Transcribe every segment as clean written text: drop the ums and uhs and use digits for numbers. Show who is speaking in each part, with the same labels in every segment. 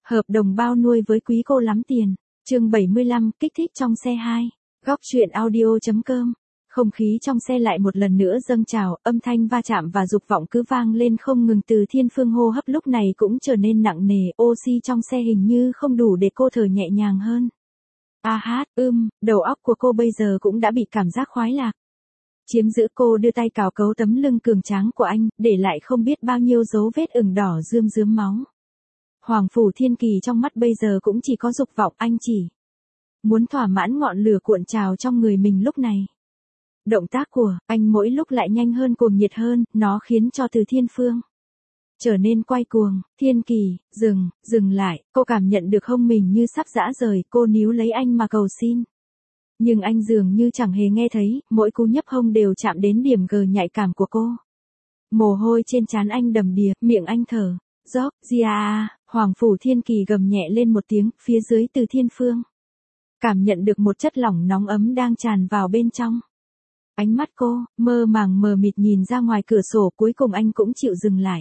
Speaker 1: Hợp đồng bao nuôi với quý cô lắm tiền. Chương 75, kích thích trong xe 2. Góc truyện audio.com. Không khí trong xe lại một lần nữa dâng trào, âm thanh va chạm và dục vọng cứ vang lên không ngừng. Từ Thiên Phương hô hấp lúc này cũng trở nên nặng nề, oxy trong xe hình như không đủ để cô thở nhẹ nhàng hơn. Đầu óc của cô bây giờ cũng đã bị cảm giác khoái lạc chiếm giữ. Cô đưa tay cào cấu tấm lưng cường tráng của anh, để lại không biết bao nhiêu dấu vết ửng đỏ rươm rớm máu. Hoàng Phủ Thiên Kỳ trong mắt bây giờ cũng chỉ có dục vọng, anh chỉ muốn thỏa mãn ngọn lửa cuộn trào trong người mình lúc này. Động tác của anh mỗi lúc lại nhanh hơn, cuồng nhiệt hơn, nó khiến cho Từ Thiên Phương trở nên quay cuồng. Thiên Kỳ, dừng lại, cô cảm nhận được hông mình như sắp giã rời, cô níu lấy anh mà cầu xin. Nhưng anh dường như chẳng hề nghe thấy, mỗi cú nhấp hông đều chạm đến điểm G nhạy cảm của cô. Mồ hôi trên trán anh đầm đìa, miệng anh thở dốc. Hoàng Phủ Thiên Kỳ gầm nhẹ lên một tiếng, phía dưới Từ Thiên Phương cảm nhận được một chất lỏng nóng ấm đang tràn vào bên trong. Ánh mắt cô mơ màng mờ mịt nhìn ra ngoài cửa sổ, cuối cùng anh cũng chịu dừng lại.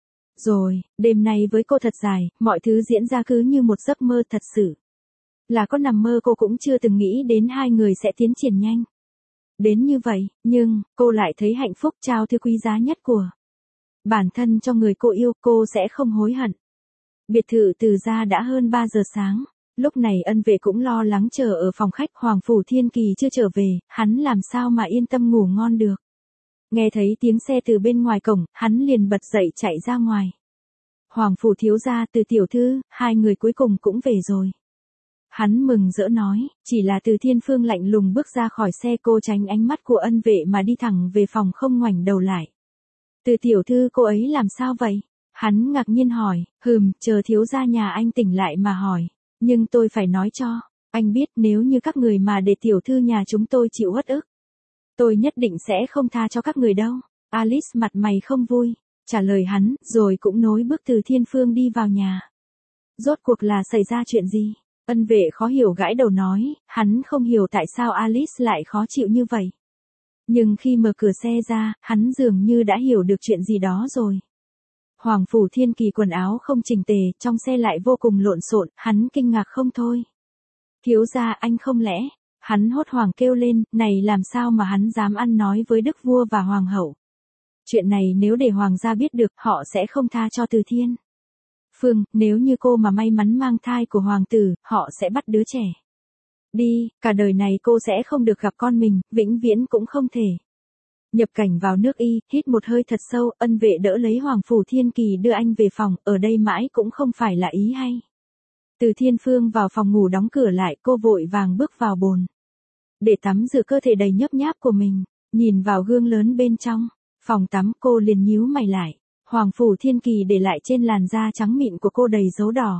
Speaker 1: Rồi, đêm nay với cô thật dài, mọi thứ diễn ra cứ như một giấc mơ. Thật sự là có nằm mơ cô cũng chưa từng nghĩ đến hai người sẽ tiến triển nhanh đến như vậy, nhưng cô lại thấy hạnh phúc. Trao thứ quý giá nhất của bản thân cho người cô yêu, cô sẽ không hối hận. Biệt thự Từ gia đã hơn 3 giờ sáng. Lúc này Ân Vệ cũng lo lắng chờ ở phòng khách. Hoàng Phủ Thiên Kỳ chưa trở về, hắn làm sao mà yên tâm ngủ ngon được. Nghe thấy tiếng xe từ bên ngoài cổng, hắn liền bật dậy chạy ra ngoài. Hoàng Phủ thiếu gia, Từ tiểu thư, hai người cuối cùng cũng về rồi. Hắn mừng rỡ nói, chỉ là Từ Thiên Phương lạnh lùng bước ra khỏi xe. Cô tránh ánh mắt của Ân Vệ mà đi thẳng về phòng, không ngoảnh đầu lại. Từ tiểu thư, cô ấy làm sao vậy? Hắn ngạc nhiên hỏi. Chờ thiếu gia nhà anh tỉnh lại mà hỏi. Nhưng tôi phải nói cho anh biết, nếu như các người mà để tiểu thư nhà chúng tôi chịu uất ức, tôi nhất định sẽ không tha cho các người đâu. Alice mặt mày không vui trả lời hắn, rồi cũng nối bước Từ Thiên Phương đi vào nhà. Rốt cuộc là xảy ra chuyện gì? Ân Vệ khó hiểu gãi đầu nói, hắn không hiểu tại sao Alice lại khó chịu như vậy. Nhưng khi mở cửa xe ra, hắn dường như đã hiểu được chuyện gì đó rồi. Hoàng Phủ Thiên Kỳ quần áo không chỉnh tề, trong xe lại vô cùng lộn xộn, hắn kinh ngạc không thôi. Thiếu gia, anh không lẽ? Hắn hốt hoảng kêu lên, này làm sao mà hắn dám ăn nói với đức vua và hoàng hậu? Chuyện này nếu để hoàng gia biết được, họ sẽ không tha cho Từ Thiên Phương. Nếu như cô mà may mắn mang thai của hoàng tử, họ sẽ bắt đứa trẻ đi, cả đời này cô sẽ không được gặp con mình, vĩnh viễn cũng không thể nhập cảnh vào nước Y. Hít một hơi thật sâu, Ân Vệ đỡ lấy Hoàng Phủ Thiên Kỳ đưa anh về phòng. Ở đây mãi cũng không phải là ý hay. Từ Thiên Phương vào phòng ngủ đóng cửa lại, cô vội vàng bước vào bồn để tắm rửa cơ thể đầy nhớp nháp của mình. Nhìn vào gương lớn bên trong phòng tắm, cô liền nhíu mày lại. Hoàng Phủ Thiên Kỳ để lại trên làn da trắng mịn của cô đầy dấu đỏ.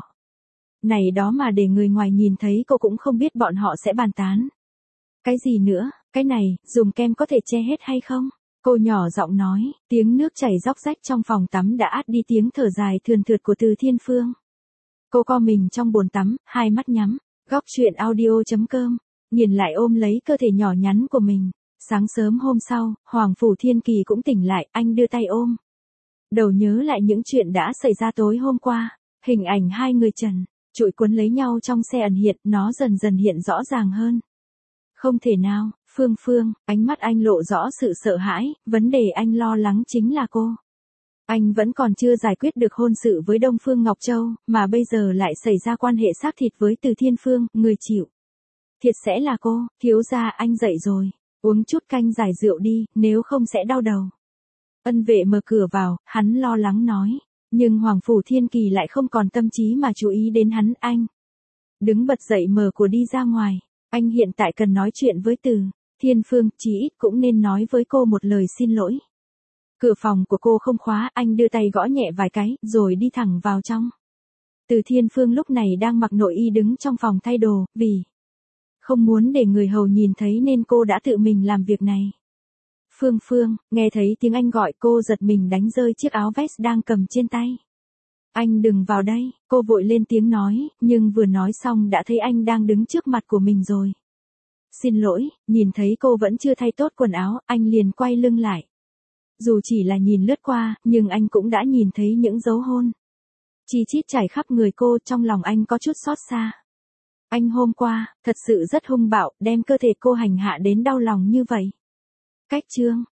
Speaker 1: Này đó mà để người ngoài nhìn thấy, cô cũng không biết bọn họ sẽ bàn tán cái gì nữa. Cái này, dùng kem có thể che hết hay không? Cô nhỏ giọng nói, tiếng nước chảy róc rách trong phòng tắm đã át đi tiếng thở dài thườn thượt của Từ Thiên Phương. Cô co mình trong bồn tắm, hai mắt nhắm. Góc truyện audio.com. Nhìn lại ôm lấy cơ thể nhỏ nhắn của mình. Sáng sớm hôm sau, Hoàng Phủ Thiên Kỳ cũng tỉnh lại, anh đưa tay ôm đầu nhớ lại những chuyện đã xảy ra tối hôm qua. Hình ảnh hai người trần trụi cuốn lấy nhau trong xe ẩn hiện, nó dần dần hiện rõ ràng hơn. Không thể nào, Phương, ánh mắt anh lộ rõ sự sợ hãi, vấn đề anh lo lắng chính là cô. Anh vẫn còn chưa giải quyết được hôn sự với Đông Phương Ngọc Châu, mà bây giờ lại xảy ra quan hệ xác thịt với Từ Thiên Phương, người chịu thiệt sẽ là cô. Thiếu gia, anh dậy rồi, uống chút canh giải rượu đi, nếu không sẽ đau đầu. Ân Vệ mở cửa vào, hắn lo lắng nói, nhưng Hoàng Phủ Thiên Kỳ lại không còn tâm trí mà chú ý đến hắn. Anh đứng bật dậy mở cửa đi ra ngoài. Anh hiện tại cần nói chuyện với Từ Thiên Phương, chí ít cũng nên nói với cô một lời xin lỗi. Cửa phòng của cô không khóa, anh đưa tay gõ nhẹ vài cái, rồi đi thẳng vào trong. Từ Thiên Phương lúc này đang mặc nội y đứng trong phòng thay đồ, vì không muốn để người hầu nhìn thấy nên cô đã tự mình làm việc này. Phương, nghe thấy tiếng anh gọi, cô giật mình đánh rơi chiếc áo vest đang cầm trên tay. Anh đừng vào đây, cô vội lên tiếng nói, nhưng vừa nói xong đã thấy anh đang đứng trước mặt của mình rồi. Xin lỗi, nhìn thấy cô vẫn chưa thay tốt quần áo, anh liền quay lưng lại. Dù chỉ là nhìn lướt qua, nhưng anh cũng đã nhìn thấy những dấu hôn Chi chít chảy khắp người cô, trong lòng anh có chút xót xa. Anh hôm qua, thật sự rất hung bạo, đem cơ thể cô hành hạ đến đau lòng như vậy. Cách chương